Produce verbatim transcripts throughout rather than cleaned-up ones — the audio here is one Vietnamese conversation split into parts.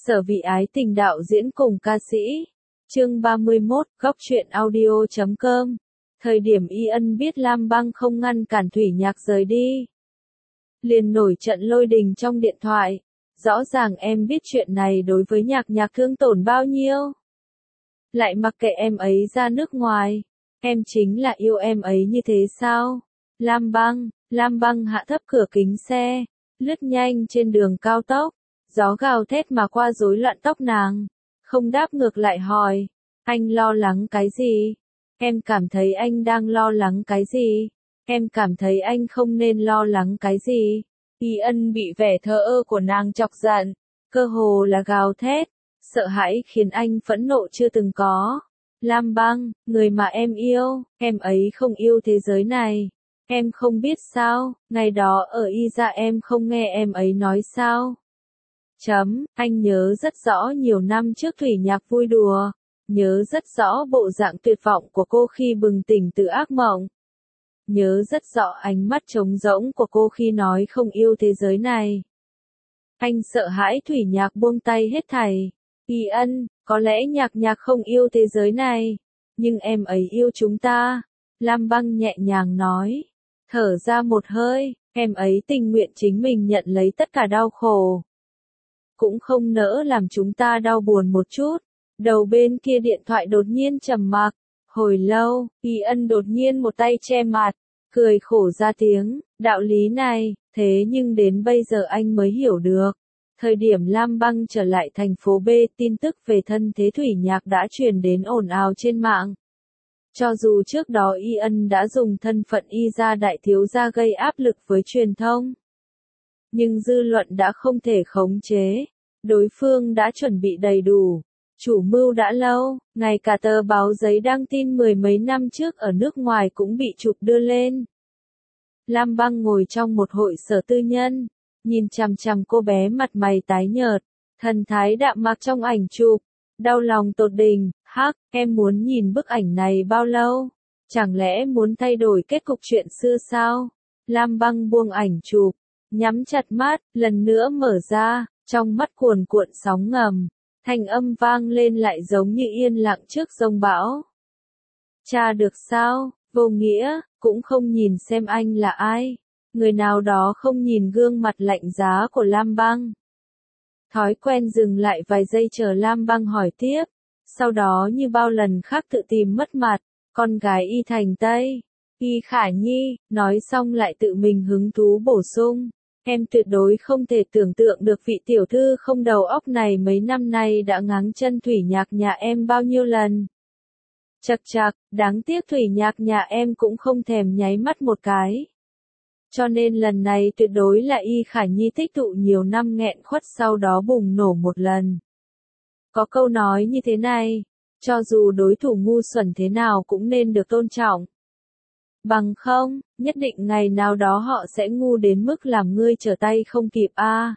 Sở Vị Ái Tình đạo diễn cùng ca sĩ. Chương ba mươi mốt, góc truyện audio chấm com. Thời điểm Y Ân biết Lam Băng không ngăn cản Thủy Nhạc rời đi, liền nổi trận lôi đình trong điện thoại. Rõ ràng em biết chuyện này đối với Nhạc Nhạc thương tổn bao nhiêu, lại mặc kệ em ấy ra nước ngoài. Em chính là yêu em ấy như thế sao? Lam Băng, Lam Băng hạ thấp cửa kính xe, lướt nhanh trên đường cao tốc. Gió gào thét mà qua rối loạn tóc nàng, không đáp ngược lại hỏi, anh lo lắng cái gì? Em cảm thấy anh đang lo lắng cái gì? Em cảm thấy anh không nên lo lắng cái gì? Y Ân bị vẻ thờ ơ của nàng chọc giận, cơ hồ là gào thét, sợ hãi khiến anh phẫn nộ chưa từng có. Lam Băng, người mà em yêu, em ấy không yêu thế giới này. Em không biết sao, ngày đó ở Y gia em không nghe em ấy nói sao? Chấm, anh nhớ rất rõ nhiều năm trước Thủy Nhạc vui đùa, nhớ rất rõ bộ dạng tuyệt vọng của cô khi bừng tỉnh từ ác mộng. Nhớ rất rõ ánh mắt trống rỗng của cô khi nói không yêu thế giới này. Anh sợ hãi Thủy Nhạc buông tay hết thảy. Y Ân, có lẽ Nhạc Nhạc không yêu thế giới này, nhưng em ấy yêu chúng ta. Lam Băng nhẹ nhàng nói, thở ra một hơi, em ấy tình nguyện chính mình nhận lấy tất cả đau khổ, cũng không nỡ làm chúng ta đau buồn một chút. Đầu bên kia điện thoại đột nhiên trầm mặc. Hồi lâu, Y Ân đột nhiên một tay che mặt, cười khổ ra tiếng, đạo lý này, thế nhưng đến bây giờ anh mới hiểu được. Thời điểm Lam Băng trở lại thành phố B, tin tức về thân thế Thủy Nhạc đã truyền đến ồn ào trên mạng. Cho dù trước đó Y Ân đã dùng thân phận Y gia đại thiếu gia gây áp lực với truyền thông, nhưng dư luận đã không thể khống chế. Đối phương đã chuẩn bị đầy đủ, chủ mưu đã lâu, ngay cả tờ báo giấy đăng tin mười mấy năm trước ở nước ngoài cũng bị chụp đưa lên. Lam Băng ngồi trong một hội sở tư nhân, nhìn chằm chằm cô bé mặt mày tái nhợt, thần thái đạm mạc trong ảnh chụp, đau lòng tột đỉnh. Hắc, em muốn nhìn bức ảnh này bao lâu? Chẳng lẽ muốn thay đổi kết cục chuyện xưa sao? Lam Băng buông ảnh chụp, nhắm chặt mắt, lần nữa mở ra, trong mắt cuồn cuộn sóng ngầm, thanh âm vang lên lại giống như yên lặng trước giông bão. Tra được sao? Vô nghĩa, cũng không nhìn xem anh là ai. Người nào đó không nhìn gương mặt lạnh giá của Lam Băng. Thói quen dừng lại vài giây chờ Lam Băng hỏi tiếp, sau đó như bao lần khác tự tìm mất mặt, con gái Y Thành Tây, Y Khả Nhi, nói xong lại tự mình hứng thú bổ sung. Em tuyệt đối không thể tưởng tượng được vị tiểu thư không đầu óc này mấy năm nay đã ngáng chân Thủy Nhạc nhà em bao nhiêu lần. Chật chật, đáng tiếc Thủy Nhạc nhà em cũng không thèm nháy mắt một cái. Cho nên lần này tuyệt đối là Y Khả Nhi tích tụ nhiều năm nghẹn khuất sau đó bùng nổ một lần. Có câu nói như thế này, cho dù đối thủ ngu xuẩn thế nào cũng nên được tôn trọng. Bằng không, nhất định ngày nào đó họ sẽ ngu đến mức làm ngươi trở tay không kịp a. À.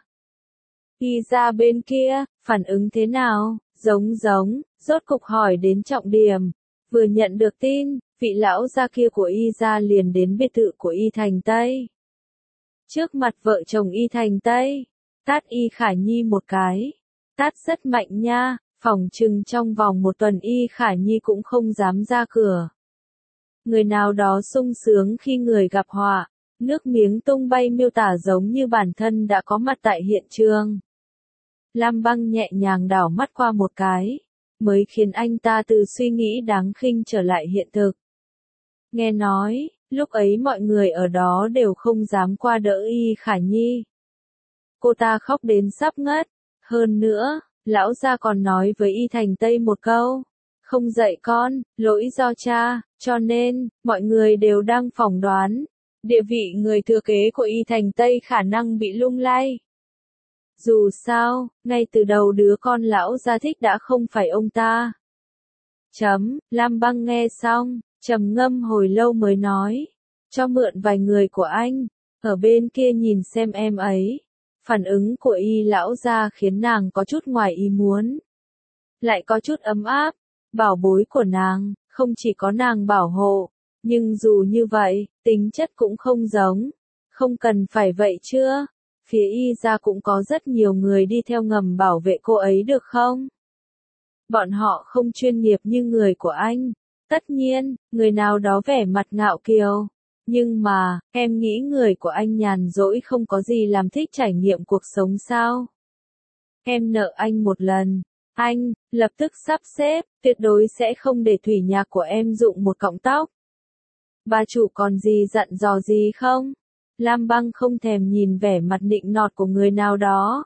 Y gia bên kia, phản ứng thế nào? Giống giống, rốt cục hỏi đến trọng điểm. Vừa nhận được tin, vị lão gia kia của Y gia liền đến biệt thự của Y Thành Tây. Trước mặt vợ chồng Y Thành Tây, tát Y Khả Nhi một cái. Tát rất mạnh nha, phỏng chừng trong vòng một tuần Y Khả Nhi cũng không dám ra cửa. Người nào đó sung sướng khi người gặp họa, nước miếng tung bay miêu tả giống như bản thân đã có mặt tại hiện trường. Lam Băng nhẹ nhàng đảo mắt qua một cái, mới khiến anh ta từ suy nghĩ đáng khinh trở lại hiện thực. Nghe nói, lúc ấy mọi người ở đó đều không dám qua đỡ Y Khả Nhi. Cô ta khóc đến sắp ngất, hơn nữa, lão gia còn nói với Y Thành Tây một câu. Không dạy con, lỗi do cha, cho nên, mọi người đều đang phỏng đoán, địa vị người thừa kế của Y Thành Tây khả năng bị lung lay. Dù sao, ngay từ đầu đứa con lão gia thích đã không phải ông ta. Chấm, Lam Băng nghe xong, trầm ngâm hồi lâu mới nói, cho mượn vài người của anh, ở bên kia nhìn xem em ấy. Phản ứng của Y lão gia khiến nàng có chút ngoài ý muốn, lại có chút ấm áp. Bảo bối của nàng, không chỉ có nàng bảo hộ, nhưng dù như vậy, tính chất cũng không giống. Không cần phải vậy chưa? phía Y gia cũng có rất nhiều người đi theo ngầm bảo vệ cô ấy được không? Bọn họ không chuyên nghiệp như người của anh. Tất nhiên, người nào đó vẻ mặt ngạo kiều. Nhưng mà, em nghĩ người của anh nhàn rỗi không có gì làm thích trải nghiệm cuộc sống sao? Em nợ anh một lần. Anh, lập tức sắp xếp, tuyệt đối sẽ không để thủy nhạc của em rụng một cọng tóc. Bà chủ còn gì dặn dò gì không? Lam Băng không thèm nhìn vẻ mặt nịnh nọt của người nào đó.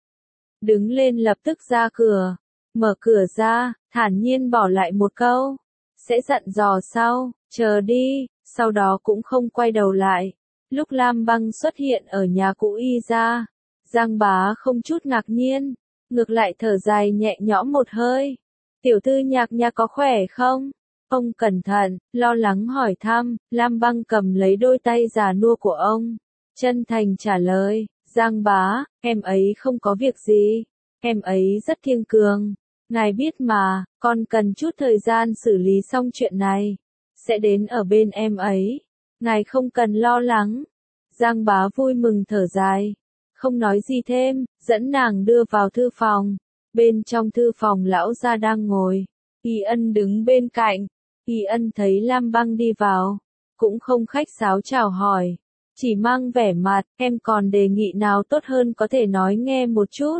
Đứng lên lập tức ra cửa. Mở cửa ra, thản nhiên bỏ lại một câu. Sẽ dặn dò sau, chờ đi, sau đó cũng không quay đầu lại. Lúc Lam Băng xuất hiện ở nhà cũ Y gia, Giang Bá không chút ngạc nhiên, ngược lại thở dài nhẹ nhõm một hơi. Tiểu thư Nhạc Nhạc có khỏe không? Ông cẩn thận, lo lắng hỏi thăm, Lam Băng cầm lấy đôi tay già nua của ông. Chân thành trả lời, Giang Bá, em ấy không có việc gì. Em ấy rất kiên cường. Ngài biết mà, con cần chút thời gian xử lý xong chuyện này. Sẽ đến ở bên em ấy. Ngài không cần lo lắng. Giang Bá vui mừng thở dài. Không nói gì thêm, dẫn nàng đưa vào thư phòng. Bên trong thư phòng lão gia đang ngồi. Y Ân đứng bên cạnh. Y Ân thấy Lam Băng đi vào. Cũng không khách sáo chào hỏi. Chỉ mang vẻ mặt, em còn đề nghị nào tốt hơn có thể nói nghe một chút.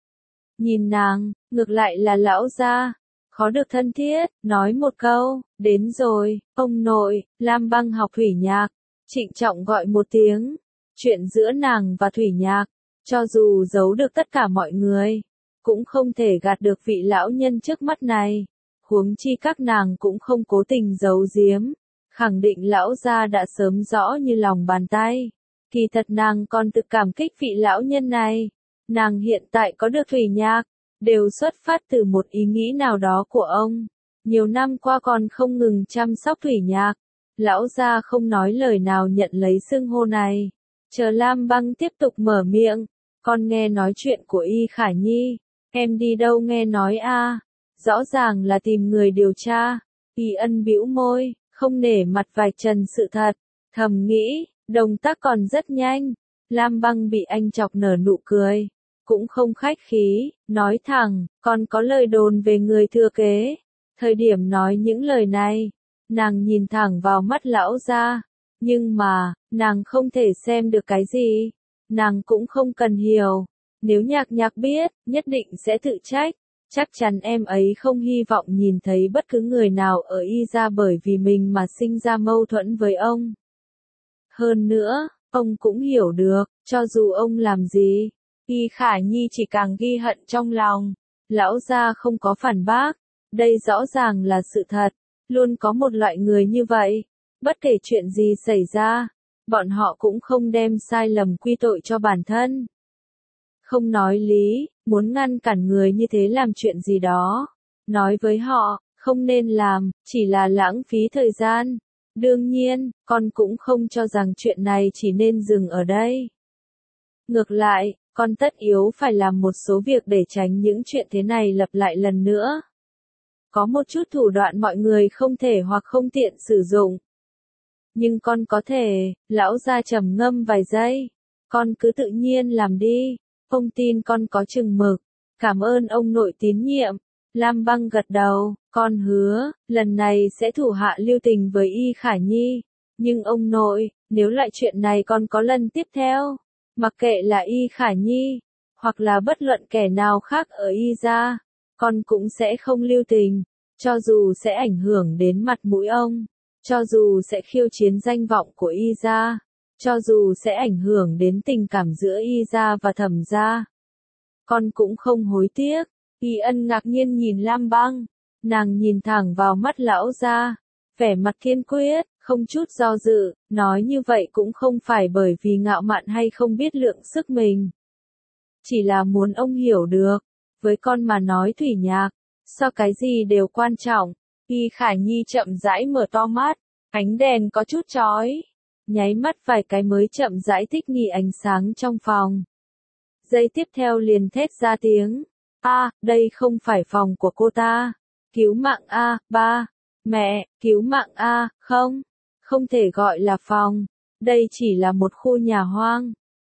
Nhìn nàng, ngược lại là lão gia. Khó được thân thiết, nói một câu, đến rồi, ông nội, Lam Băng học thủy nhạc. Trịnh trọng gọi một tiếng. Chuyện giữa nàng và thủy nhạc, cho dù giấu được tất cả mọi người, cũng không thể gạt được vị lão nhân trước mắt này. Huống chi các nàng cũng không cố tình giấu giếm. Khẳng định lão gia đã sớm rõ như lòng bàn tay. Kỳ thật nàng còn tự cảm kích vị lão nhân này. Nàng hiện tại có được thủy nhạc, đều xuất phát từ một ý nghĩ nào đó của ông. Nhiều năm qua còn không ngừng chăm sóc thủy nhạc. Lão gia không nói lời nào nhận lấy xưng hô này. Chờ Lam Băng tiếp tục mở miệng. Con nghe nói chuyện của Y Khả Nhi. Em đi đâu nghe nói a? Rõ ràng là tìm người điều tra. Y Ân bĩu môi, không nể mặt vạch trần sự thật. Thầm nghĩ, động tác còn rất nhanh. Lam Băng bị anh chọc nở nụ cười. Cũng không khách khí, nói thẳng, còn có lời đồn về người thừa kế. Thời điểm nói những lời này, nàng nhìn thẳng vào mắt lão gia. Nhưng mà, nàng không thể xem được cái gì. Nàng cũng không cần hiểu. Nếu Nhạc Nhạc biết, nhất định sẽ tự trách. Chắc chắn em ấy không hy vọng nhìn thấy bất cứ người nào ở Y gia bởi vì mình mà sinh ra mâu thuẫn với ông. Hơn nữa, ông cũng hiểu được, cho dù ông làm gì, Y Khả Nhi chỉ càng ghi hận trong lòng. Lão gia không có phản bác. Đây rõ ràng là sự thật. Luôn có một loại người như vậy. Bất kể chuyện gì xảy ra, bọn họ cũng không đem sai lầm quy tội cho bản thân. Không nói lý, muốn ngăn cản người như thế làm chuyện gì đó. Nói với họ, không nên làm, chỉ là lãng phí thời gian. Đương nhiên, con cũng không cho rằng chuyện này chỉ nên dừng ở đây. Ngược lại, con tất yếu phải làm một số việc để tránh những chuyện thế này lặp lại lần nữa. Có một chút thủ đoạn mọi người không thể hoặc không tiện sử dụng. Nhưng con có thể, lão gia trầm ngâm vài giây. Con cứ tự nhiên làm đi. Ông tin con có chừng mực. Cảm ơn ông nội tín nhiệm. Lam Băng gật đầu, con hứa, lần này sẽ thủ hạ lưu tình với Y Khả Nhi. Nhưng ông nội, nếu lại chuyện này còn có lần tiếp theo, mặc kệ là Y Khả Nhi, hoặc là bất luận kẻ nào khác ở Y gia, con cũng sẽ không lưu tình. Cho dù sẽ ảnh hưởng đến mặt mũi ông, cho dù sẽ khiêu chiến danh vọng của Y gia, cho dù sẽ ảnh hưởng đến tình cảm giữa Y gia và Thẩm gia, con cũng không hối tiếc. Y Ân ngạc nhiên nhìn Lam Băng, nàng nhìn thẳng vào mắt lão gia, vẻ mặt kiên quyết, không chút do dự, nói như vậy cũng không phải bởi vì ngạo mạn hay không biết lượng sức mình. Chỉ là muốn ông hiểu được, với con mà nói thủy nhạc, so cái gì đều quan trọng. Y Khả Nhi chậm rãi mở to mắt, ánh đèn có chút chói, nháy mắt vài cái mới chậm rãi thích nghi ánh sáng trong phòng. Giây tiếp theo liền thét ra tiếng, a, đây không phải phòng của cô ta. Cứu mạng a, ba, mẹ, cứu mạng a, không, không thể gọi là phòng, đây chỉ là một khu nhà hoang.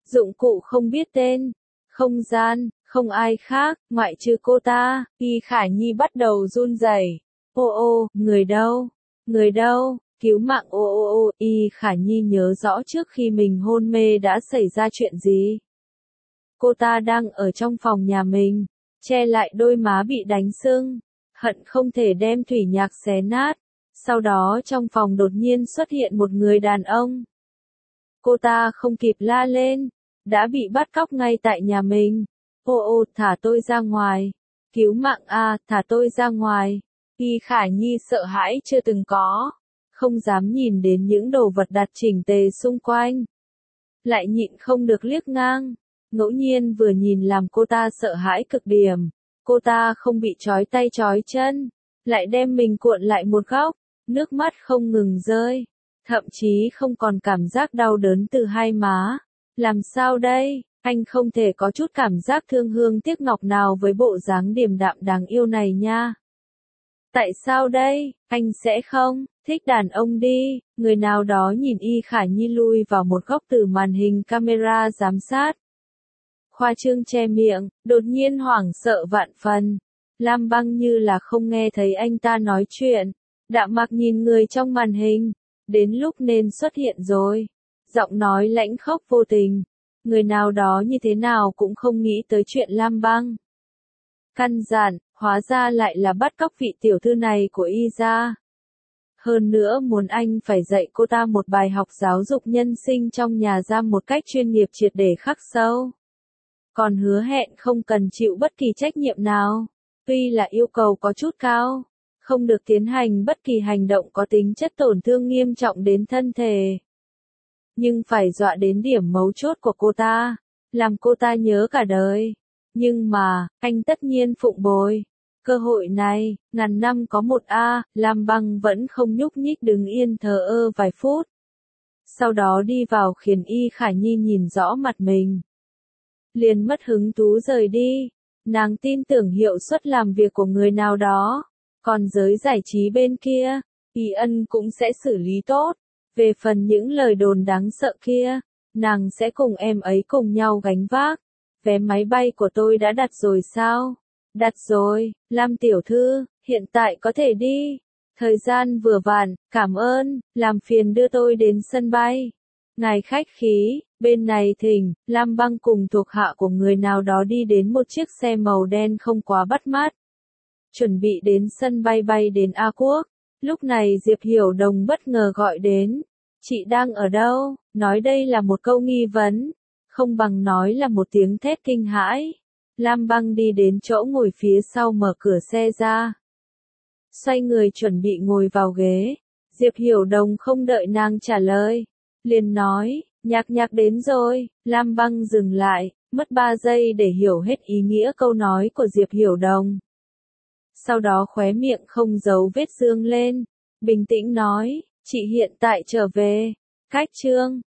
dụng cụ không biết tên, không gian, không ai khác, ngoại trừ cô ta. Y Khả Nhi bắt đầu run rẩy. Ô ô, người đâu? Người đâu? Cứu mạng ô ô ô. Y Khả Nhi nhớ rõ trước khi mình hôn mê đã xảy ra chuyện gì. Cô ta đang ở trong phòng nhà mình, che lại đôi má bị đánh sưng, hận không thể đem Thủy Nhạc xé nát. Sau đó trong phòng đột nhiên xuất hiện một người đàn ông. Cô ta không kịp la lên, đã bị bắt cóc ngay tại nhà mình. Ô ô, thả tôi ra ngoài. Cứu mạng a, thả tôi ra ngoài. Y Khả Nhi sợ hãi chưa từng có, không dám nhìn đến những đồ vật đặt chỉnh tề xung quanh. Lại nhịn không được liếc ngang, ngẫu nhiên vừa nhìn làm cô ta sợ hãi cực điểm. Cô ta không bị trói tay trói chân, lại đem mình cuộn lại một góc, nước mắt không ngừng rơi, thậm chí không còn cảm giác đau đớn từ hai má. Làm sao đây? Anh không thể có chút cảm giác thương hương tiếc ngọc nào với bộ dáng điềm đạm đáng yêu này nha. Tại sao đây? Anh sẽ không thích đàn ông đi. Người nào đó nhìn Y Khả Nhi lui vào một góc từ màn hình camera giám sát. Khoa trương che miệng, đột nhiên hoảng sợ vạn phần. Lam Băng như là không nghe thấy anh ta nói chuyện, đạm mạc nhìn người trong màn hình. Đến lúc nên xuất hiện rồi. Giọng nói lãnh khốc vô tình. Người nào đó như thế nào cũng không nghĩ tới chuyện Lam Băng. Căn dặn, hóa ra lại là bắt cóc vị tiểu thư này của Y gia. Hơn nữa muốn anh phải dạy cô ta một bài học giáo dục nhân sinh trong nhà giam một cách chuyên nghiệp triệt để khắc sâu. Còn hứa hẹn không cần chịu bất kỳ trách nhiệm nào. Tuy là yêu cầu có chút cao, không được tiến hành bất kỳ hành động có tính chất tổn thương nghiêm trọng đến thân thể. Nhưng phải dọa đến điểm mấu chốt của cô ta, làm cô ta nhớ cả đời. Nhưng mà, anh tất nhiên phụng bồi. Cơ hội này, ngàn năm có một a, Lam Băng vẫn không nhúc nhích đứng yên thờ ơ vài phút. Sau đó đi vào khiến Y Khả Nhi nhìn rõ mặt mình. Liền mất hứng thú rời đi. Nàng tin tưởng hiệu suất làm việc của người nào đó. Còn giới giải trí bên kia, Y Ân cũng sẽ xử lý tốt. Về phần những lời đồn đáng sợ kia, nàng sẽ cùng em ấy cùng nhau gánh vác. Vé máy bay của tôi đã đặt rồi sao? Đặt rồi, Lam tiểu thư, hiện tại có thể đi. Thời gian vừa vặn, cảm ơn, làm phiền đưa tôi đến sân bay. Ngài khách khí, bên này thỉnh. Lam Băng cùng thuộc hạ của người nào đó đi đến một chiếc xe màu đen không quá bắt mắt. Chuẩn bị đến sân bay bay đến A Quốc. Lúc này Diệp Hiểu Đồng bất ngờ gọi đến. Chị đang ở đâu? Nói đây là một câu nghi vấn, không bằng nói là một tiếng thét kinh hãi. Lam Băng đi đến chỗ ngồi phía sau mở cửa xe ra. Xoay người chuẩn bị ngồi vào ghế. Diệp Hiểu Đồng không đợi nàng trả lời, liền nói, Nhạc Nhạc đến rồi. Lam Băng dừng lại, mất ba giây để hiểu hết ý nghĩa câu nói của Diệp Hiểu Đồng. Sau đó khóe miệng không giấu vết dương lên, bình tĩnh nói, chị hiện tại trở về. Cách chương